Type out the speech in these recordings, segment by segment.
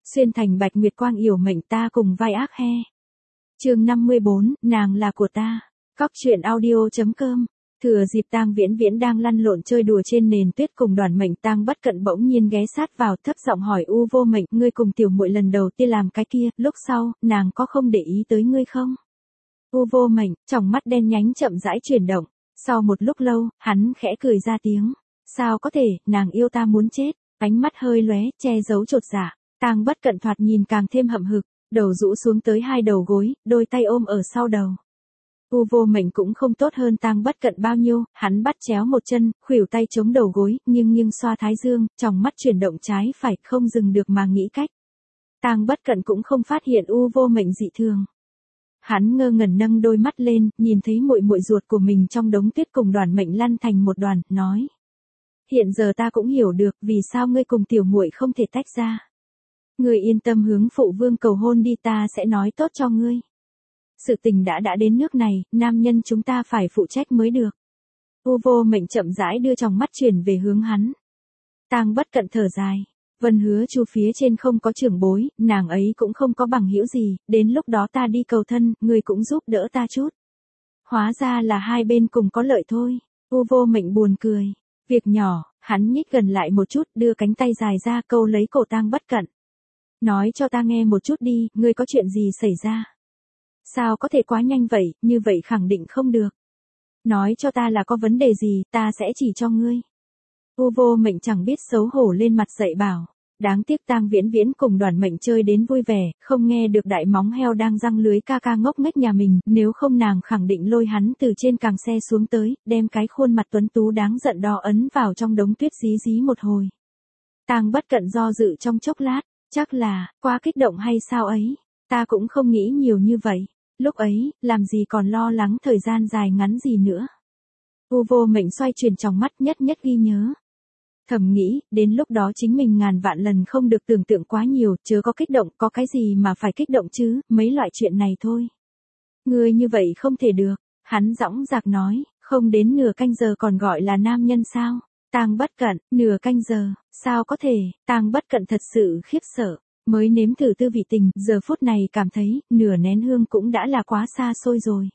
Xuyên thành bạch nguyệt quang yểu mệnh ta cùng vai ác he. Chương 54, nàng là của ta. Cóc truyện audio.com. Thừa dịp Tang Viễn Viễn đang lăn lộn chơi đùa trên nền tuyết cùng Đoàn Mệnh Tang Bất Cận bỗng nhiên ghé sát vào thấp giọng hỏi U Vô Mệnh, ngươi cùng tiểu muội lần đầu tiên làm cái kia, lúc sau, nàng có không để ý tới ngươi không? U Vô Mệnh, tròng mắt đen nhánh chậm rãi chuyển động, sau một lúc lâu, hắn khẽ cười ra tiếng. Sao có thể, nàng yêu ta muốn chết, ánh mắt hơi lóe, che giấu chột dạ. Tang Bất Cận thoạt nhìn càng thêm hậm hực, đầu rũ xuống tới hai đầu gối, đôi tay ôm ở sau đầu. U Vô Mệnh cũng không tốt hơn Tang Bất Cận bao nhiêu, hắn bắt chéo một chân, khuỷu tay chống đầu gối, nghiêng xoa thái dương, trong mắt chuyển động trái phải, không dừng được mà nghĩ cách. Tang Bất Cận cũng không phát hiện U Vô Mệnh dị thường. Hắn ngơ ngẩn nâng đôi mắt lên, nhìn thấy muội muội ruột của mình trong đống tuyết cùng Đoàn Mệnh lăn thành một đoàn, nói: "Hiện giờ ta cũng hiểu được vì sao ngươi cùng tiểu muội không thể tách ra. Ngươi yên tâm hướng phụ vương cầu hôn đi, ta sẽ nói tốt cho ngươi. Sự tình đã đến nước này, nam nhân chúng ta phải phụ trách mới được." U Vô Mệnh chậm rãi đưa tròng mắt chuyển về hướng hắn. Tang Bất Cận thở dài. Vân Hứa Chu phía trên không có trưởng bối, nàng ấy cũng không có bằng hữu gì, đến lúc đó ta đi cầu thân, ngươi cũng giúp đỡ ta chút. Hóa ra là hai bên cùng có lợi thôi. U Vô Mệnh buồn cười. Việc nhỏ, hắn nhích gần lại một chút, đưa cánh tay dài ra câu lấy cổ Tang Bất Cận. Nói cho ta nghe một chút đi, ngươi có chuyện gì xảy ra? Sao có thể quá nhanh vậy, như vậy khẳng định không được. Nói cho ta là có vấn đề gì, ta sẽ chỉ cho ngươi. U Vô Mệnh chẳng biết xấu hổ lên mặt dạy bảo. Đáng tiếc Tang Viễn Viễn cùng Đoàn Mệnh chơi đến vui vẻ, không nghe được đại móng heo đang răng lưới ca ca ngốc nghếch nhà mình, nếu không nàng khẳng định lôi hắn từ trên càng xe xuống tới, đem cái khuôn mặt tuấn tú đáng giận đo ấn vào trong đống tuyết dí một hồi. Tang Bất Cận do dự trong chốc lát, chắc là, quá kích động hay sao ấy, ta cũng không nghĩ nhiều như vậy. Lúc ấy, làm gì còn lo lắng thời gian dài ngắn gì nữa. U Vô Mệnh xoay chuyển trong mắt nhất ghi nhớ. Thầm nghĩ, đến lúc đó chính mình ngàn vạn lần không được tưởng tượng quá nhiều, chớ có kích động, có cái gì mà phải kích động chứ, mấy loại chuyện này thôi. Ngươi như vậy không thể được, hắn dõng dạc nói, không đến nửa canh giờ còn gọi là nam nhân sao? Tang Bất Cận, nửa canh giờ, sao có thể? Tang Bất Cận thật sự khiếp sợ. Mới nếm thử tư vị tình, giờ phút này cảm thấy, nửa nén hương cũng đã là quá xa xôi rồi.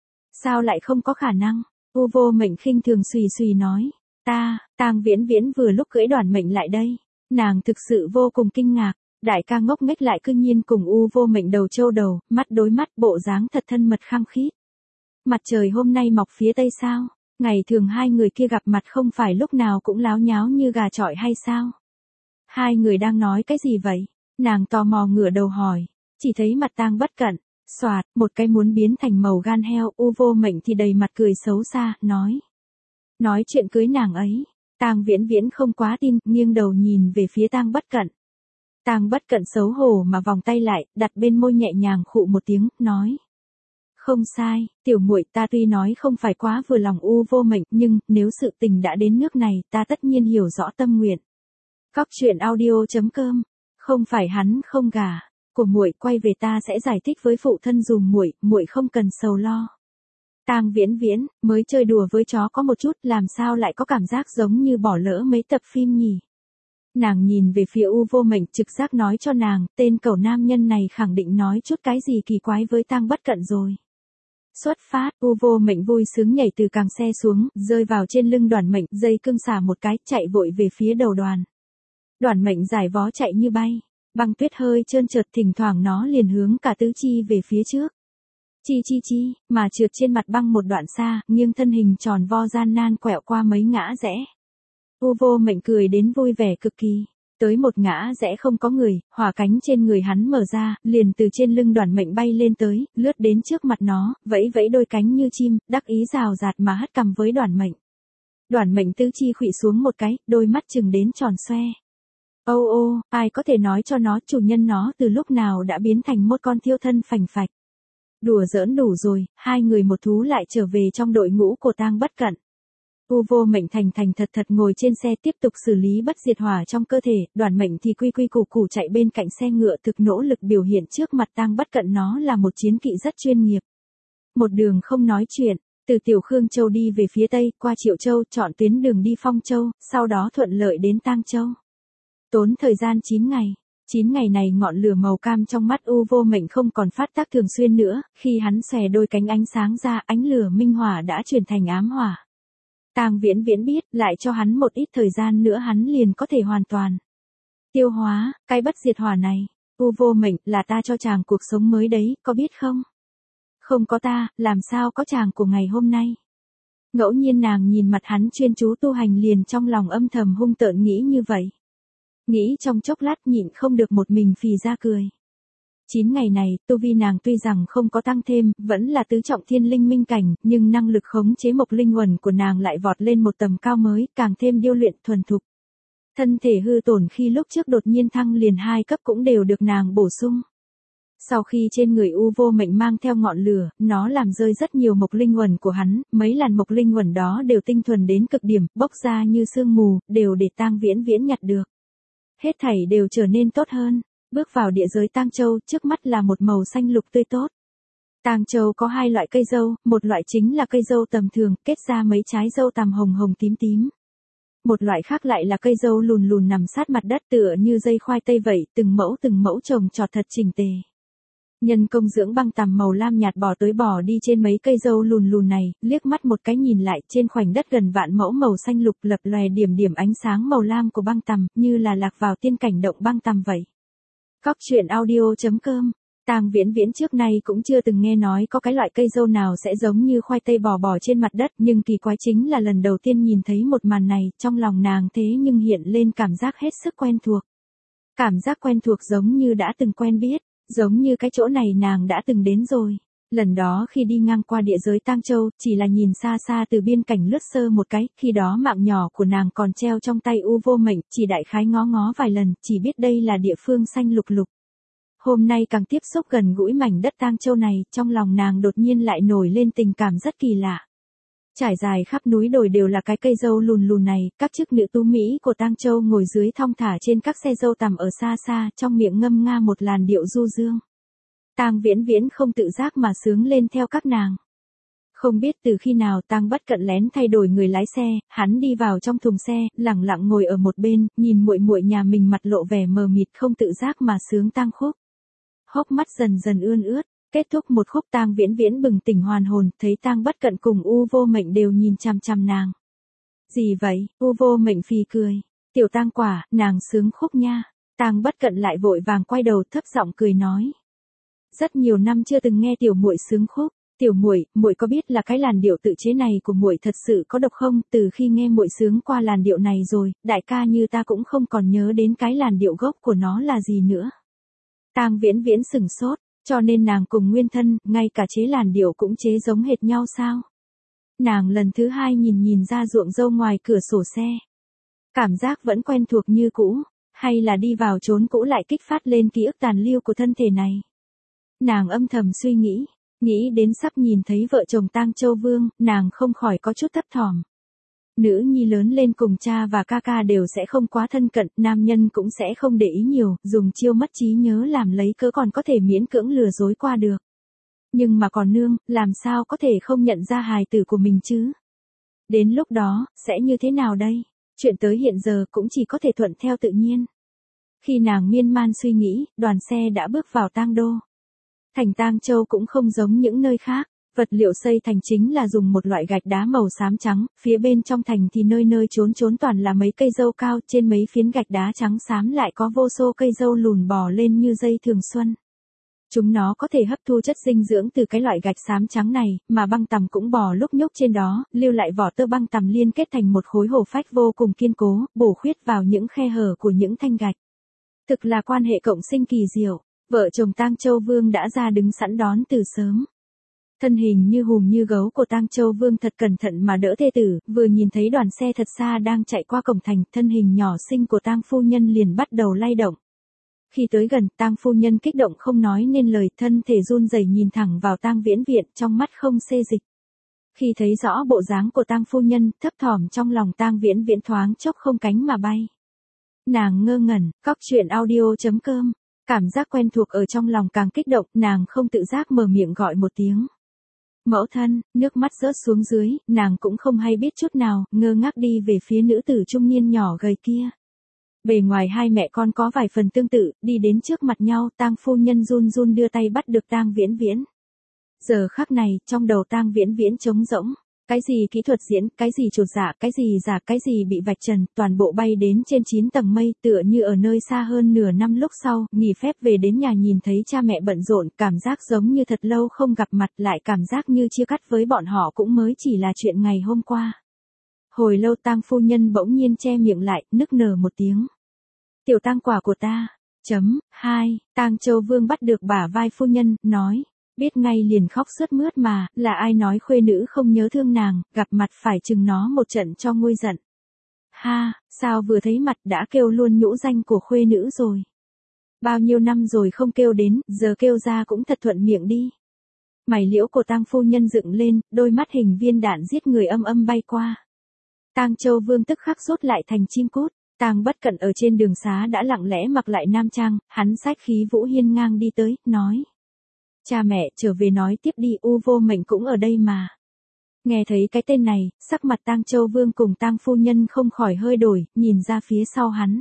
Sao lại không có khả năng? U Vô Mệnh khinh thường xùy nói. Tang Viễn Viễn vừa lúc cưỡi Đoàn Mệnh lại đây. Nàng thực sự vô cùng kinh ngạc, đại ca ngốc nghếch lại cư nhiên cùng U Vô Mệnh đầu châu đầu, mắt đối mắt, bộ dáng thật thân mật khăng khít. Mặt trời hôm nay mọc phía tây sao? Ngày thường hai người kia gặp mặt không phải lúc nào cũng láo nháo như gà chọi hay sao? Hai người đang nói cái gì vậy? Nàng tò mò ngửa đầu hỏi, chỉ thấy mặt Tang Bất Cận, xoạt, một cái muốn biến thành màu gan heo. U Vô Mệnh thì đầy mặt cười xấu xa, nói chuyện cưới nàng ấy. Tang Viễn Viễn không quá tin, nghiêng đầu nhìn về phía Tang Bất Cận. Tang Bất Cận xấu hổ mà vòng tay lại, đặt bên môi nhẹ nhàng khụ một tiếng, nói: "Không sai, tiểu muội, ta tuy nói không phải quá vừa lòng U Vô Mệnh, nhưng nếu sự tình đã đến nước này, ta tất nhiên hiểu rõ tâm nguyện." Cóc truyện audio.com. Không phải hắn không gả, của muội quay về ta sẽ giải thích với phụ thân dùm muội không cần sầu lo. Tang Viễn Viễn, mới chơi đùa với chó có một chút, làm sao lại có cảm giác giống như bỏ lỡ mấy tập phim nhỉ? Nàng nhìn về phía U Vô Mệnh, trực giác nói cho nàng, tên cẩu nam nhân này khẳng định nói chút cái gì kỳ quái với Tang Bất Cận rồi. Xuất phát, U Vô Mệnh vui sướng nhảy từ càng xe xuống, rơi vào trên lưng Đoàn Mệnh, dây cương xả một cái, chạy vội về phía đầu đoàn. Đoàn Mệnh giải vó chạy như bay, băng tuyết hơi trơn trượt, thỉnh thoảng nó liền hướng cả tứ chi về phía trước. Chi, mà trượt trên mặt băng một đoạn xa, nghiêng thân hình tròn vo gian nan quẹo qua mấy ngã rẽ. U Vô Mệnh cười đến vui vẻ cực kỳ. Tới một ngã rẽ không có người, hỏa cánh trên người hắn mở ra, liền từ trên lưng Đoàn Mệnh bay lên tới, lướt đến trước mặt nó, vẫy đôi cánh như chim, đắc ý rào rạt mà hất cằm với Đoàn Mệnh. Đoàn Mệnh tứ chi khuỵu xuống một cái, đôi mắt chừng đến tròn xoe. Ô, ai có thể nói cho nó, chủ nhân nó từ lúc nào đã biến thành một con thiêu thân phành phạch. Đùa giỡn đủ rồi, hai người một thú lại trở về trong đội ngũ của Tang Bất Cận. U Vô Mệnh thành thật ngồi trên xe tiếp tục xử lý bất diệt hỏa trong cơ thể, Đoàn Mệnh thì quy củ chạy bên cạnh xe ngựa, thực nỗ lực biểu hiện trước mặt Tang Bất Cận nó là một chiến kỵ rất chuyên nghiệp. Một đường không nói chuyện, từ Tiểu Khương Châu đi về phía tây, qua Triệu Châu, chọn tuyến đường đi Phong Châu, sau đó thuận lợi đến Tang Châu. Tốn thời gian 9 ngày. 9 ngày này ngọn lửa màu cam trong mắt U Vô Mệnh không còn phát tác thường xuyên nữa, khi hắn xòe đôi cánh ánh sáng ra, ánh lửa minh hỏa đã chuyển thành ám hỏa. Tang Viễn Viễn biết, lại cho hắn một ít thời gian nữa hắn liền có thể hoàn toàn tiêu hóa cái bất diệt hỏa này. U Vô Mệnh, là ta cho chàng cuộc sống mới đấy, có biết không? Không có ta, làm sao có chàng của ngày hôm nay? Ngẫu nhiên nàng nhìn mặt hắn chuyên chú tu hành liền trong lòng âm thầm hung tợn nghĩ như vậy. Nghĩ trong chốc lát nhịn không được một mình phì ra cười. 9 ngày này, tu vi nàng tuy rằng không có tăng thêm, vẫn là tứ trọng thiên linh minh cảnh, nhưng năng lực khống chế mộc linh uẩn của nàng lại vọt lên một tầm cao mới, càng thêm điêu luyện thuần thục. Thân thể hư tổn khi lúc trước đột nhiên thăng liền 2 cấp cũng đều được nàng bổ sung. Sau khi trên người U Vô Mệnh mang theo ngọn lửa, nó làm rơi rất nhiều mộc linh uẩn của hắn, mấy làn mộc linh uẩn đó đều tinh thuần đến cực điểm, bốc ra như sương mù, đều để Tang Viễn Viễn nhặt được. Hết thảy đều trở nên tốt hơn. Bước vào địa giới Tang Châu, trước mắt là một màu xanh lục tươi tốt. Tang Châu có 2 loại cây dâu, một loại chính là cây dâu tầm thường, kết ra mấy trái dâu tằm hồng hồng tím tím. Một loại khác lại là cây dâu lùn lùn nằm sát mặt đất tựa như dây khoai tây vậy, từng mẫu trồng trọt thật chỉnh tề. Nhân công dưỡng băng tằm màu lam nhạt bỏ tới bỏ đi trên mấy cây dâu lùn lùn này, liếc mắt một cái nhìn lại trên khoảnh đất gần vạn mẫu màu xanh lục lập lòe điểm điểm ánh sáng màu lam của băng tằm, như là lạc vào tiên cảnh động băng tằm vậy. Cóc truyện audio.com. Tang Viễn Viễn trước nay cũng chưa từng nghe nói có cái loại cây dâu nào sẽ giống như khoai tây bò trên mặt đất, nhưng kỳ quái chính là lần đầu tiên nhìn thấy một màn này, trong lòng nàng thế nhưng hiện lên cảm giác hết sức quen thuộc. Cảm giác quen thuộc giống như đã từng quen biết, giống như cái chỗ này nàng đã từng đến rồi. Lần đó khi đi ngang qua địa giới Tang Châu, chỉ là nhìn xa xa từ biên cảnh lướt sơ một cái, khi đó mạng nhỏ của nàng còn treo trong tay U Vô Mệnh, chỉ đại khái ngó ngó vài lần, chỉ biết đây là địa phương xanh lục lục. Hôm nay càng tiếp xúc gần gũi mảnh đất Tang Châu này, trong lòng nàng đột nhiên lại nổi lên tình cảm rất kỳ lạ. Trải dài khắp núi đồi đều là cái cây dâu lùn lùn này, các chức nữ tú Mỹ của Tang Châu ngồi dưới thong thả trên các xe dâu tằm ở xa xa, trong miệng ngâm nga một làn điệu du dương. Tang Viễn Viễn không tự giác mà sướng lên theo các nàng. Không biết từ khi nào Tang Bất Cận lén thay đổi người lái xe, hắn đi vào trong thùng xe, lẳng lặng ngồi ở một bên, nhìn muội muội nhà mình mặt lộ vẻ mờ mịt không tự giác mà sướng tang khúc. Hốc mắt dần dần ươn ướt, kết thúc một khúc Tang Viễn Viễn bừng tỉnh hoàn hồn, thấy Tang Bất Cận cùng U Vô Mệnh đều nhìn chằm chằm nàng. Gì vậy? U Vô Mệnh phì cười. Tiểu Tang quả, nàng sướng khúc nha. Tang Bất Cận lại vội vàng quay đầu thấp giọng cười nói. Rất nhiều năm chưa từng nghe tiểu muội sướng khúc. Tiểu muội, muội có biết là cái làn điệu tự chế này của muội thật sự có độc không? Từ khi nghe muội sướng qua làn điệu này rồi, đại ca như ta cũng không còn nhớ đến cái làn điệu gốc của nó là gì nữa. Tang Viễn Viễn sừng sốt, cho nên nàng cùng nguyên thân, ngay cả chế làn điệu cũng chế giống hệt nhau sao? Nàng lần thứ 2 nhìn ra ruộng dâu ngoài cửa sổ xe. Cảm giác vẫn quen thuộc như cũ, hay là đi vào chốn cũ lại kích phát lên ký ức tàn lưu của thân thể này. Nàng âm thầm suy nghĩ đến sắp nhìn thấy vợ chồng Tang Châu Vương, nàng không khỏi có chút thấp thỏm. Nữ nhi lớn lên cùng cha và ca ca đều sẽ không quá thân cận, nam nhân cũng sẽ không để ý nhiều, dùng chiêu mất trí nhớ làm lấy cớ còn có thể miễn cưỡng lừa dối qua được. Nhưng mà còn nương, làm sao có thể không nhận ra hài tử của mình chứ? Đến lúc đó, sẽ như thế nào đây? Chuyện tới hiện giờ cũng chỉ có thể thuận theo tự nhiên. Khi nàng miên man suy nghĩ, đoàn xe đã bước vào Tang Đô. Thành Tang Châu cũng không giống những nơi khác. Vật liệu xây thành chính là dùng một loại gạch đá màu xám trắng, phía bên trong thành thì nơi nơi trốn toàn là mấy cây dâu cao, trên mấy phiến gạch đá trắng xám lại có vô số cây dâu lùn bò lên như dây thường xuân. Chúng nó có thể hấp thu chất dinh dưỡng từ cái loại gạch xám trắng này, mà băng tằm cũng bò lúc nhúc trên đó, lưu lại vỏ tơ băng tằm liên kết thành một khối hổ phách vô cùng kiên cố, bổ khuyết vào những khe hở của những thanh gạch. Thực là quan hệ cộng sinh kỳ diệu, vợ chồng Tang Châu Vương đã ra đứng sẵn đón từ sớm. Thân hình như hùm như gấu của Tang Châu Vương thật cẩn thận mà đỡ thê tử, vừa nhìn thấy đoàn xe thật xa đang chạy qua cổng thành, thân hình nhỏ xinh của Tang phu nhân liền bắt đầu lay động. Khi tới gần, Tang phu nhân kích động không nói nên lời, thân thể run rẩy nhìn thẳng vào Tang Viễn Viễn, trong mắt không xê dịch. Khi thấy rõ bộ dáng của Tang phu nhân, thấp thỏm trong lòng Tang Viễn Viễn thoáng chốc không cánh mà bay. Nàng ngơ ngẩn, cóc truyện audio.com, cảm giác quen thuộc ở trong lòng càng kích động, nàng không tự giác mở miệng gọi một tiếng. Mẫu thân, nước mắt rớt xuống dưới, nàng cũng không hay biết chút nào, ngơ ngác đi về phía nữ tử trung niên nhỏ gầy kia. Bề ngoài hai mẹ con có vài phần tương tự, đi đến trước mặt nhau, Tang phu nhân run run đưa tay bắt được Tang Viễn Viễn. Giờ khắc này, trong đầu Tang Viễn Viễn trống rỗng. Cái gì kỹ thuật diễn, cái gì chột dạ, cái gì giả, cái gì bị vạch trần, toàn bộ bay đến trên 9 tầng mây, tựa như ở nơi xa hơn nửa năm lúc sau, nghỉ phép về đến nhà nhìn thấy cha mẹ bận rộn, cảm giác giống như thật lâu không gặp mặt, lại cảm giác như chia cắt với bọn họ cũng mới chỉ là chuyện ngày hôm qua. Hồi lâu Tang phu nhân bỗng nhiên che miệng lại, nức nở một tiếng. Tiểu Tang quả của ta. Tang Châu Vương bắt được bả vai phu nhân, nói. Biết ngay liền khóc sướt mướt mà, là ai nói khuê nữ không nhớ thương nàng, gặp mặt phải chừng nó một trận cho nguôi giận. Sao vừa thấy mặt đã kêu luôn nhũ danh của khuê nữ rồi. Bao nhiêu năm rồi không kêu đến, giờ kêu ra cũng thật thuận miệng đi. Mày liễu của Tang phu nhân dựng lên, đôi mắt hình viên đạn giết người âm âm bay qua. Tang Châu Vương tức khắc rút lại thành chim cút. Tang Bất Cận ở trên đường xá đã lặng lẽ mặc lại nam trang, hắn xách khí vũ hiên ngang đi tới, nói. Cha mẹ, trở về nói tiếp đi, U Vô Mệnh cũng ở đây mà. Nghe thấy cái tên này, sắc mặt Tang Châu Vương cùng Tang phu nhân không khỏi hơi đổi, nhìn ra phía sau hắn.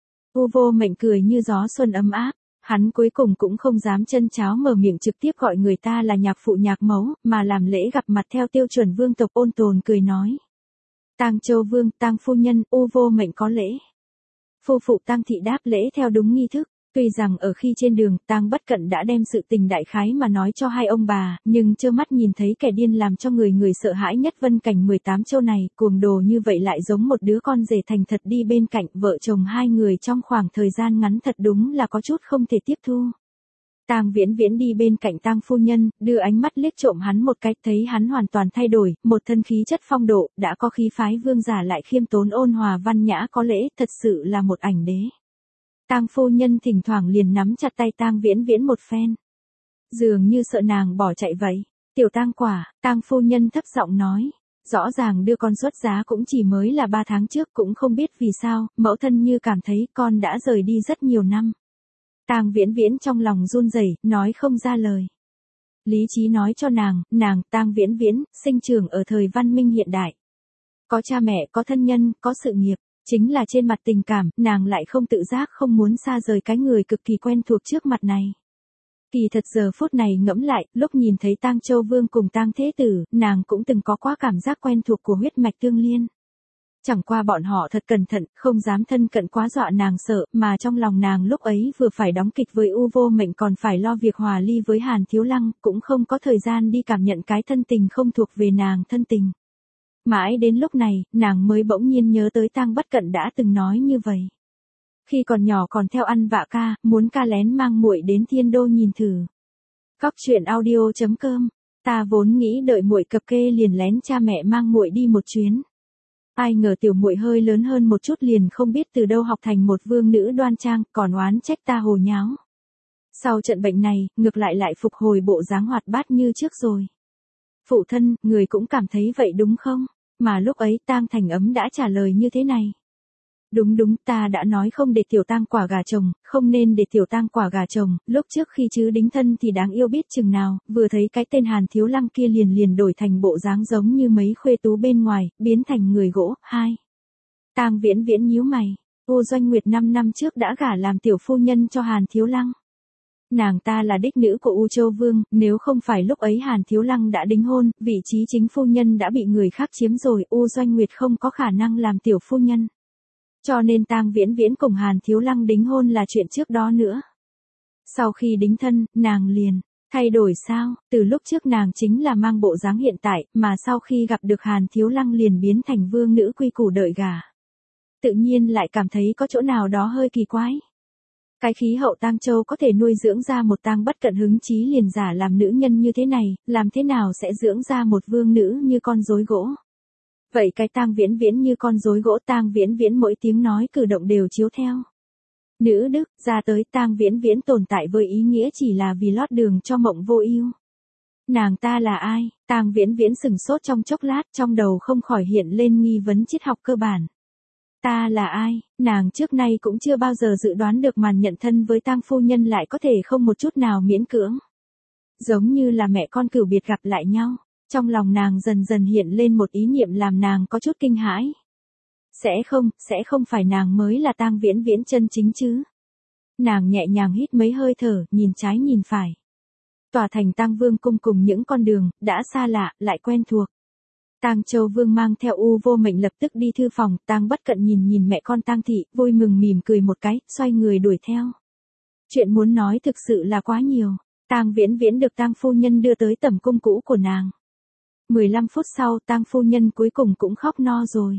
U Vô Mệnh cười như gió xuân ấm áp, hắn cuối cùng cũng không dám chân cháo mở miệng trực tiếp gọi người ta là nhạc phụ nhạc mẫu, mà làm lễ gặp mặt theo tiêu chuẩn vương tộc ôn tồn cười nói. Tang Châu Vương, Tang phu nhân, U Vô Mệnh có lễ. Phu phụ Tang thị đáp lễ theo đúng nghi thức. Tuy rằng ở khi trên đường, Tang Bất Cận đã đem sự tình đại khái mà nói cho hai ông bà, nhưng trơ mắt nhìn thấy kẻ điên làm cho người sợ hãi nhất Vân Cảnh 18 châu này, cuồng đồ như vậy lại giống một đứa con rể thành thật đi bên cạnh vợ chồng hai người trong khoảng thời gian ngắn thật đúng là có chút không thể tiếp thu. Tang Viễn Viễn đi bên cạnh Tang phu nhân, đưa ánh mắt liếc trộm hắn một cái, thấy hắn hoàn toàn thay đổi, một thân khí chất phong độ, đã có khí phái vương giả lại khiêm tốn ôn hòa văn nhã có lễ, thật sự là một ảnh đế. Tang phu nhân thỉnh thoảng liền nắm chặt tay Tang Viễn Viễn một phen. Dường như sợ nàng bỏ chạy vậy. Tiểu Tang quả, Tang phu nhân thấp giọng nói. Rõ ràng đưa con xuất giá cũng chỉ mới là 3 tháng trước, cũng không biết vì sao, mẫu thân như cảm thấy con đã rời đi rất nhiều năm. Tang Viễn Viễn trong lòng run rẩy, nói không ra lời. Lý trí nói cho nàng, Tang Viễn Viễn, sinh trưởng ở thời văn minh hiện đại. Có cha mẹ, có thân nhân, có sự nghiệp. Chính là trên mặt tình cảm, nàng lại không tự giác không muốn xa rời cái người cực kỳ quen thuộc trước mặt này. Kỳ thật giờ phút này ngẫm lại, lúc nhìn thấy Tang Châu Vương cùng Tang Thế Tử, nàng cũng từng có quá cảm giác quen thuộc của huyết mạch tương liên. Chẳng qua bọn họ thật cẩn thận, không dám thân cận quá dọa nàng sợ, mà trong lòng nàng lúc ấy vừa phải đóng kịch với U Vô Mệnh còn phải lo việc hòa ly với Hàn Thiếu Lăng, cũng không có thời gian đi cảm nhận cái thân tình không thuộc về nàng thân tình. Mãi đến lúc này, nàng mới bỗng nhiên nhớ tới Tang Bất Cận đã từng nói như vậy. Khi còn nhỏ còn theo ăn vạ ca, muốn ca lén mang muội đến Thiên Đô nhìn thử. Cóc truyện audio.com, ta vốn nghĩ đợi muội cập kê liền lén cha mẹ mang muội đi một chuyến. Ai ngờ tiểu muội hơi lớn hơn một chút liền không biết từ đâu học thành một vương nữ đoan trang, còn oán trách ta hồ nháo. Sau trận bệnh này, ngược lại phục hồi bộ dáng hoạt bát như trước rồi. Phụ thân, người cũng cảm thấy vậy đúng không? Mà lúc ấy Tang Thành Ấm đã trả lời như thế này. Đúng, ta đã nói không để tiểu Tang quả gà chồng, không nên để tiểu Tang quả gà chồng, lúc trước khi chứ đính thân thì đáng yêu biết chừng nào, vừa thấy cái tên Hàn Thiếu Lăng kia liền đổi thành bộ dáng giống như mấy khuê tú bên ngoài, biến thành người gỗ. Tang Viễn Viễn nhíu mày, U Doanh Nguyệt 5 năm trước đã gả làm tiểu phu nhân cho Hàn Thiếu Lăng. Nàng ta là đích nữ của U Châu Vương, nếu không phải lúc ấy Hàn Thiếu Lăng đã đính hôn, vị trí chính phu nhân đã bị người khác chiếm rồi, U Doanh Nguyệt không có khả năng làm tiểu phu nhân. Cho nên Tang Viễn Viễn cùng Hàn Thiếu Lăng đính hôn là chuyện trước đó nữa. Sau khi đính thân, nàng liền thay đổi sao, từ lúc trước nàng chính là mang bộ dáng hiện tại, mà sau khi gặp được Hàn Thiếu Lăng liền biến thành vương nữ quy củ đợi gả. Tự nhiên lại cảm thấy có chỗ nào đó hơi kỳ quái. Cái khí hậu Tang Châu có thể nuôi dưỡng ra một Tang Bất Cận hứng chí liền giả làm nữ nhân như thế này, làm thế nào sẽ dưỡng ra một vương nữ như con rối gỗ. Vậy cái Tang Viễn Viễn như con rối gỗ, Tang Viễn Viễn mỗi tiếng nói cử động đều chiếu theo. Nữ đức, ra tới Tang Viễn Viễn tồn tại với ý nghĩa chỉ là vì lót đường cho Mộng Vô Ưu. Nàng ta là ai? Tang Viễn Viễn sừng sốt trong chốc lát, trong đầu không khỏi hiện lên nghi vấn triết học cơ bản. Ta là ai? Nàng trước nay cũng chưa bao giờ dự đoán được màn nhận thân với Tang phu nhân lại có thể không một chút nào miễn cưỡng. Giống như là mẹ con cửu biệt gặp lại nhau, trong lòng nàng dần dần hiện lên một ý niệm làm nàng có chút kinh hãi. Sẽ không phải nàng mới là Tang Viễn Viễn chân chính chứ. Nàng nhẹ nhàng hít mấy hơi thở, nhìn trái nhìn phải. Tòa thành Tang Vương cung cùng những con đường, đã xa lạ, lại quen thuộc. Tang Châu Vương mang theo U Vô Mệnh lập tức đi thư phòng, Tang Bất Cận nhìn mẹ con Tang Thị, vui mừng mỉm cười một cái, xoay người đuổi theo. Chuyện muốn nói thực sự là quá nhiều. Tang Viễn Viễn được Tang phu nhân đưa tới tẩm cung cũ của nàng. 15 phút sau, Tang phu nhân cuối cùng cũng khóc no rồi.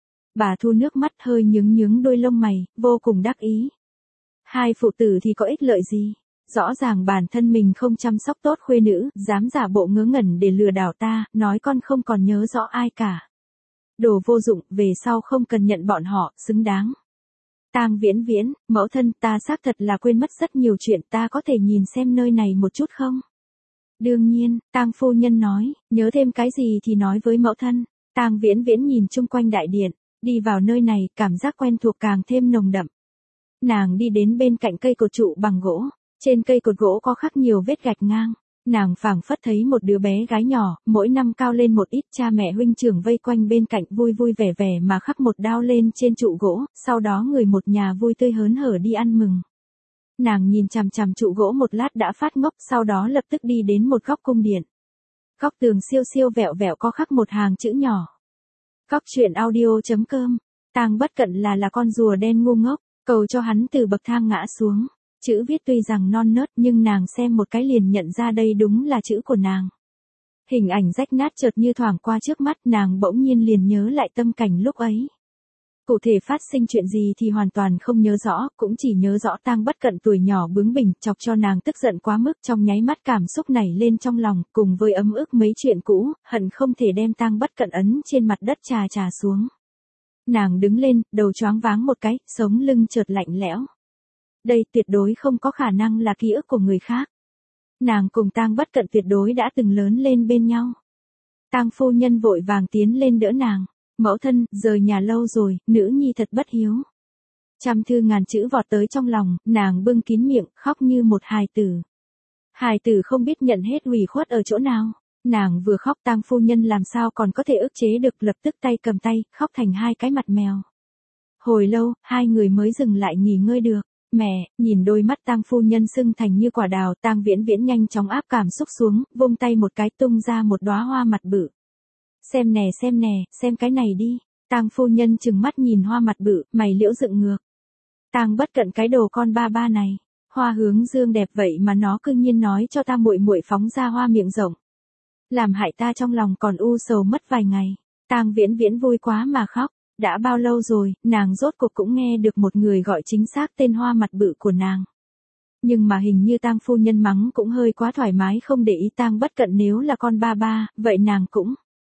Bà thu nước mắt hơi nhướng đôi lông mày, vô cùng đắc ý. Hai phụ tử thì có ích lợi gì? Rõ ràng bản thân mình không chăm sóc tốt khuê nữ, dám giả bộ ngớ ngẩn để lừa đảo ta, nói con không còn nhớ rõ ai cả. Đồ vô dụng, về sau không cần nhận bọn họ, xứng đáng. Tang Viễn Viễn, mẫu thân, ta xác thật là quên mất rất nhiều chuyện, ta có thể nhìn xem nơi này một chút không? Đương nhiên, Tang phu nhân nói, nhớ thêm cái gì thì nói với mẫu thân. Tang Viễn Viễn nhìn chung quanh đại điện, đi vào nơi này, cảm giác quen thuộc càng thêm nồng đậm. Nàng đi đến bên cạnh cây cột trụ bằng gỗ, trên cây cột gỗ có khắc nhiều vết gạch ngang. Nàng phảng phất thấy một đứa bé gái nhỏ, mỗi năm cao lên một ít, cha mẹ huynh trưởng vây quanh bên cạnh vui vui vẻ vẻ mà khắc một đao lên trên trụ gỗ, sau đó người một nhà vui tươi hớn hở đi ăn mừng. Nàng nhìn chằm chằm trụ gỗ một lát đã phát ngốc, sau đó lập tức đi đến một góc cung điện. Góc tường siêu vẹo vẹo có khắc một hàng chữ nhỏ. Góc truyện audio.com. Tang Bất Cận là con rùa đen ngu ngốc, cầu cho hắn từ bậc thang ngã xuống. Chữ viết tuy rằng non nớt nhưng nàng xem một cái liền nhận ra đây đúng là chữ của nàng. Hình ảnh rách nát chợt như thoảng qua trước mắt, nàng bỗng nhiên liền nhớ lại tâm cảnh lúc ấy. Cụ thể phát sinh chuyện gì thì hoàn toàn không nhớ rõ, cũng chỉ nhớ rõ Tang Bất Cận tuổi nhỏ bướng bỉnh, chọc cho nàng tức giận quá mức, trong nháy mắt cảm xúc nảy lên trong lòng, cùng với ấm ức mấy chuyện cũ, hận không thể đem Tang Bất Cận ấn trên mặt đất trà xuống. Nàng đứng lên, đầu choáng váng một cái, sống lưng chợt lạnh lẽo. Đây tuyệt đối không có khả năng là ký ức của người khác. Nàng cùng Tang Bất Cận tuyệt đối đã từng lớn lên bên nhau. Tang phu nhân vội vàng tiến lên đỡ nàng. Mẫu thân, rời nhà lâu rồi, nữ nhi thật bất hiếu. Trăm thư ngàn chữ vọt tới trong lòng, nàng bưng kín miệng, khóc như một hài tử. Hài tử không biết nhận hết ủy khuất ở chỗ nào. Nàng vừa khóc, Tang phu nhân làm sao còn có thể ức chế được, lập tức tay cầm tay, khóc thành hai cái mặt mèo. Hồi lâu, hai người mới dừng lại nghỉ ngơi được. Mẹ, nhìn đôi mắt Tang phu nhân sưng thành như quả đào, Tang Viễn Viễn nhanh chóng áp cảm xúc xuống, vung tay một cái tung ra một đóa hoa mặt bự. Xem nè, xem cái này đi. Tang phu nhân trừng mắt nhìn hoa mặt bự, mày liễu dựng ngược. Tang Bất Cận, cái đồ con ba này, hoa hướng dương đẹp vậy mà nó cương nhiên nói cho ta muội muội phóng ra hoa miệng rộng. Làm hại ta trong lòng còn u sầu mất vài ngày. Tang Viễn Viễn vui quá mà khóc. Đã bao lâu rồi, nàng rốt cuộc cũng nghe được một người gọi chính xác tên hoa mặt bự của nàng. Nhưng mà hình như Tang phu nhân mắng cũng hơi quá thoải mái, không để ý Tang Bất Cận nếu là con ba, vậy nàng cũng.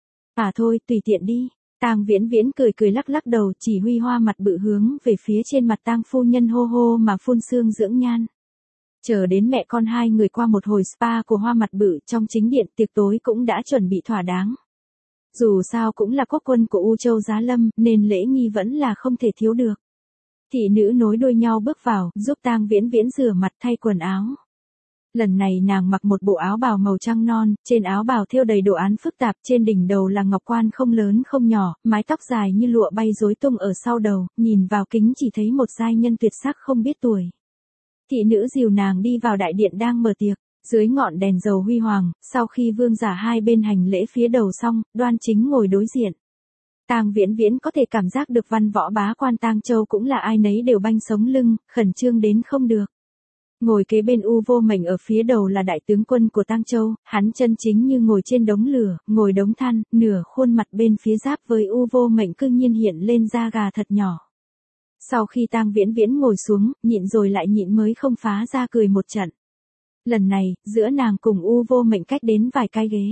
À thôi, tùy tiện đi. Tang Viễn Viễn cười lắc đầu, chỉ huy hoa mặt bự hướng về phía trên mặt Tang phu nhân hô hô mà phun sương dưỡng nhan. Chờ đến mẹ con hai người qua một hồi spa của hoa mặt bự, trong chính điện tiệc tối cũng đã chuẩn bị thỏa đáng. Dù sao cũng là quốc quân của U Châu Giá Lâm, nên lễ nghi vẫn là không thể thiếu được. Thị nữ nối đuôi nhau bước vào, giúp Tang Viễn Viễn rửa mặt thay quần áo. Lần này nàng mặc một bộ áo bào màu trắng non, trên áo bào thêu đầy đồ án phức tạp, trên đỉnh đầu là ngọc quan không lớn không nhỏ, mái tóc dài như lụa bay rối tung ở sau đầu, nhìn vào kính chỉ thấy một giai nhân tuyệt sắc không biết tuổi. Thị nữ dìu nàng đi vào đại điện đang mở tiệc. Dưới ngọn đèn dầu huy hoàng, sau khi vương giả hai bên hành lễ phía đầu xong, đoan chính ngồi đối diện. Tang Viễn Viễn có thể cảm giác được văn võ bá quan Tang Châu cũng là ai nấy đều banh sống lưng, khẩn trương đến không được. Ngồi kế bên U Vô Mệnh ở phía đầu là đại tướng quân của Tang Châu, hắn chân chính như ngồi trên đống lửa, ngồi đống than, nửa khuôn mặt bên phía giáp với U Vô Mệnh cương nhiên hiện lên da gà thật nhỏ. Sau khi Tang Viễn Viễn ngồi xuống, nhịn rồi lại nhịn mới không phá ra cười một trận. Lần này, giữa nàng cùng U Vô Mệnh cách đến vài cái ghế.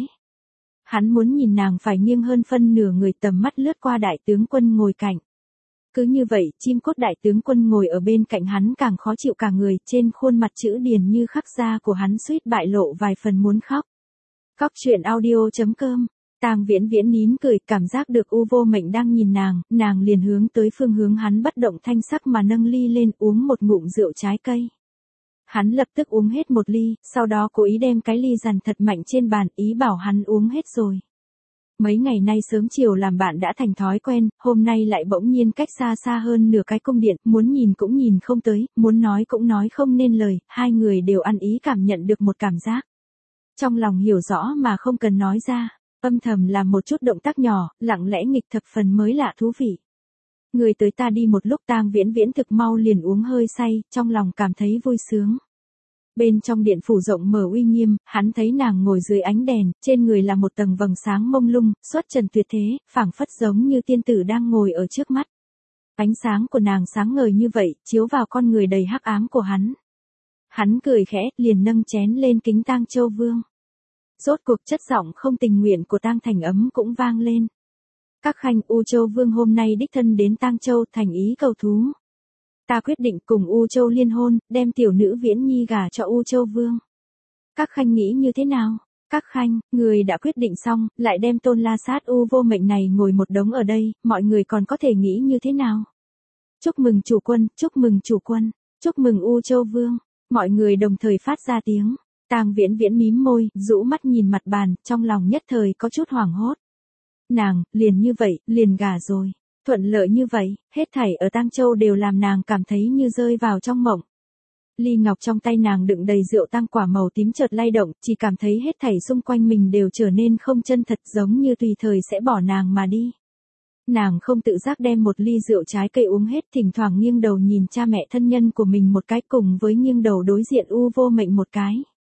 Hắn muốn nhìn nàng phải nghiêng hơn phân nửa người, tầm mắt lướt qua đại tướng quân ngồi cạnh. Cứ như vậy, chim cốt đại tướng quân ngồi ở bên cạnh hắn càng khó chịu cả người, trên khuôn mặt chữ điền như khắc da của hắn suýt bại lộ vài phần muốn khóc. Góc truyện audio.com. Tang Viễn Viễn nín cười, cảm giác được U Vô Mệnh đang nhìn nàng liền hướng tới phương hướng hắn bất động thanh sắc mà nâng ly lên uống một ngụm rượu trái cây. Hắn lập tức uống hết một ly, sau đó cố ý đem cái ly dằn thật mạnh trên bàn, ý bảo hắn uống hết rồi. Mấy ngày nay sớm chiều làm bạn đã thành thói quen, hôm nay lại bỗng nhiên cách xa xa hơn nửa cái cung điện, muốn nhìn cũng nhìn không tới, muốn nói cũng nói không nên lời, hai người đều ăn ý cảm nhận được một cảm giác. Trong lòng hiểu rõ mà không cần nói ra, âm thầm làm một chút động tác nhỏ, lặng lẽ nghịch thập phần mới lạ thú vị. Người tới ta đi một lúc, Tang Viễn Viễn thực mau liền uống hơi say, trong lòng cảm thấy vui sướng. Bên trong điện phủ rộng mở uy nghiêm, hắn thấy nàng ngồi dưới ánh đèn, trên người là một tầng vầng sáng mông lung, xuất trần tuyệt thế, phảng phất giống như tiên tử đang ngồi ở trước mắt. Ánh sáng của nàng sáng ngời như vậy, chiếu vào con người đầy hắc ám của hắn. Hắn cười khẽ, liền nâng chén lên kính Tang Châu Vương. Rốt cuộc chất giọng không tình nguyện của Tang Thành Ấm cũng vang lên. Các khanh, U Châu Vương hôm nay đích thân đến Tang Châu thành ý cầu thú. Ta quyết định cùng U Châu liên hôn, đem tiểu nữ Viễn Nhi gả cho U Châu Vương. Các khanh nghĩ như thế nào? Các khanh, người đã quyết định xong, lại đem Tôn La Sát U Vô Mệnh này ngồi một đống ở đây, mọi người còn có thể nghĩ như thế nào? Chúc mừng chủ quân, chúc mừng chủ quân, chúc mừng U Châu Vương. Mọi người đồng thời phát ra tiếng. Tang Viễn Viễn mím môi, rũ mắt nhìn mặt bàn, trong lòng nhất thời có chút hoảng hốt. Nàng, liền như vậy, liền gả rồi. Thuận lợi như vậy, hết thảy ở Tang Châu đều làm nàng cảm thấy như rơi vào trong mộng. Ly ngọc trong tay nàng đựng đầy rượu tang quả màu tím chợt lay động, chỉ cảm thấy hết thảy xung quanh mình đều trở nên không chân thật, giống như tùy thời sẽ bỏ nàng mà đi. Nàng không tự giác đem một ly rượu trái cây uống hết, thỉnh thoảng nghiêng đầu nhìn cha mẹ thân nhân của mình một cái, cùng với nghiêng đầu đối diện U Vô Mệnh một cái.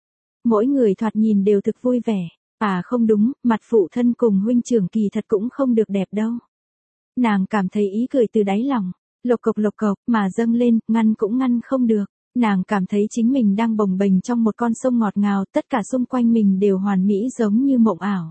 Mỗi người thoạt nhìn đều thực vui vẻ. À không đúng, mặt phụ thân cùng huynh trưởng kỳ thật cũng không được đẹp đâu. Nàng cảm thấy ý cười từ đáy lòng, lộc cộc mà dâng lên, ngăn cũng ngăn không được. Nàng cảm thấy chính mình đang bồng bềnh trong một con sông ngọt ngào, tất cả xung quanh mình đều hoàn mỹ giống như mộng ảo.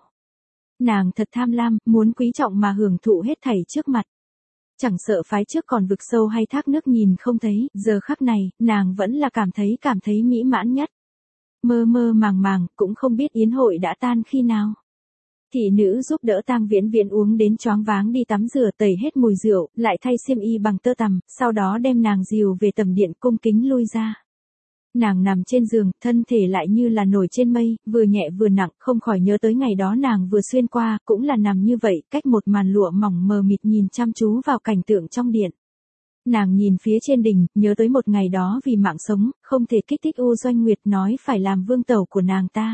Nàng thật tham lam, muốn quý trọng mà hưởng thụ hết thảy trước mặt. Chẳng sợ phái trước còn vực sâu hay thác nước nhìn không thấy, giờ khắc này, nàng vẫn là cảm thấy mỹ mãn nhất. Mơ mơ màng, cũng không biết yến hội đã tan khi nào. Thị nữ giúp đỡ Tang Viễn Viễn uống đến choáng váng đi tắm rửa, tẩy hết mùi rượu, lại thay xiêm y bằng tơ tằm, sau đó đem nàng dìu về tầm điện, cung kính lui ra. Nàng nằm trên giường, thân thể lại như là nổi trên mây, vừa nhẹ vừa nặng, không khỏi nhớ tới ngày đó nàng vừa xuyên qua, cũng là nằm như vậy, cách một màn lụa mỏng mờ mịt nhìn chăm chú vào cảnh tượng trong điện. Nàng nhìn phía trên đỉnh, nhớ tới một ngày đó vì mạng sống, không thể kích thích U Doanh Nguyệt nói phải làm vương tẩu của nàng ta.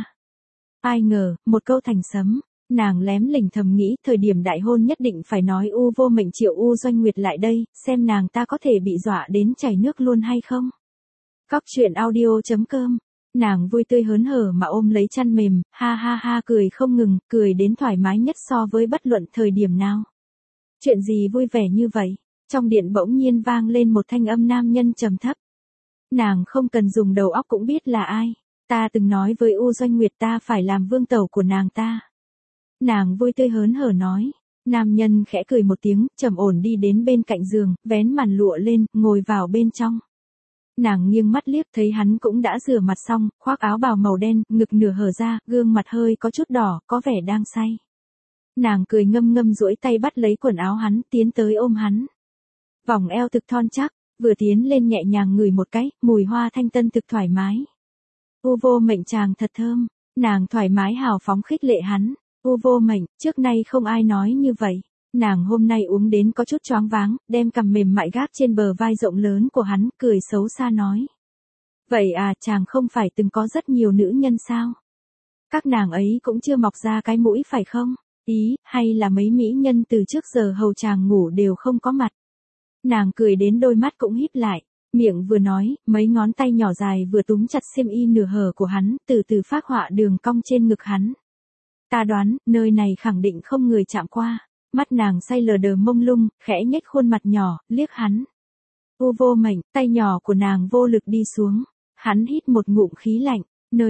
Ai ngờ, một câu thành sấm, nàng lém lỉnh thầm nghĩ thời điểm đại hôn nhất định phải nói U Vô Mệnh triệu U Doanh Nguyệt lại đây, xem nàng ta có thể bị dọa đến chảy nước luôn hay không. Cóc truyện audio.com. Nàng vui tươi hớn hở mà ôm lấy chăn mềm, ha ha ha cười không ngừng, cười đến thoải mái nhất so với bất luận thời điểm nào. Chuyện gì vui vẻ như vậy? Trong điện bỗng nhiên vang lên một thanh âm nam nhân trầm thấp. Nàng không cần dùng đầu óc cũng biết là ai. Ta từng nói với U Doanh Nguyệt ta phải làm vương tẩu của nàng ta. Nàng vui tươi hớn hở nói. Nam nhân khẽ cười một tiếng, trầm ổn đi đến bên cạnh giường, vén màn lụa lên, ngồi vào bên trong. Nàng nghiêng mắt liếc thấy hắn cũng đã rửa mặt xong, khoác áo bào màu đen, ngực nửa hở ra, gương mặt hơi có chút đỏ, có vẻ đang say. Nàng cười ngâm ngâm duỗi tay bắt lấy quần áo hắn, tiến tới ôm hắn. Vòng eo thực thon chắc, vừa tiến lên nhẹ nhàng ngửi một cái, mùi hoa thanh tân thực thoải mái. U Vô Mệnh chàng thật thơm, nàng thoải mái hào phóng khích lệ hắn. U Vô Mệnh, trước nay không ai nói như vậy. Nàng hôm nay uống đến có chút choáng váng, đem cằm mềm mại gác trên bờ vai rộng lớn của hắn, cười xấu xa nói. Vậy à, chàng không phải từng có rất nhiều nữ nhân sao? Các nàng ấy cũng chưa mọc ra cái mũi phải không? Ý, hay là mấy mỹ nhân từ trước giờ hầu chàng ngủ đều không có mặt? Nàng cười đến đôi mắt cũng híp lại, miệng vừa nói, mấy ngón tay nhỏ dài vừa túm chặt xiêm y nửa hở của hắn, từ từ phác họa đường cong trên ngực hắn. Ta đoán, nơi này khẳng định không người chạm qua. Mắt nàng say lờ đờ mông lung, khẽ nhếch khuôn mặt nhỏ, liếc hắn. U Vô Mệnh, tay nhỏ của nàng vô lực đi xuống. Hắn hít một ngụm khí lạnh, nơi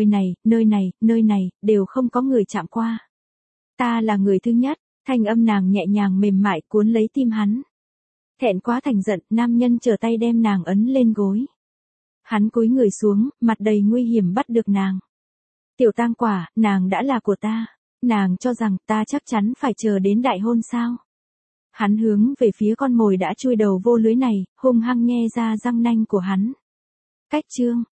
này, đều không có người chạm qua. Ta là người thứ nhất, thanh âm nàng nhẹ nhàng mềm mại cuốn lấy tim hắn. Thẹn quá thành giận, nam nhân trở tay đem nàng ấn lên gối. Hắn cúi người xuống, mặt đầy nguy hiểm bắt được nàng. Tiểu Tang Quả, nàng đã là của ta. Nàng cho rằng ta chắc chắn phải chờ đến đại hôn sao? Hắn hướng về phía con mồi đã chui đầu vô lưới này, hung hăng nhe ra răng nanh của hắn. Cách chương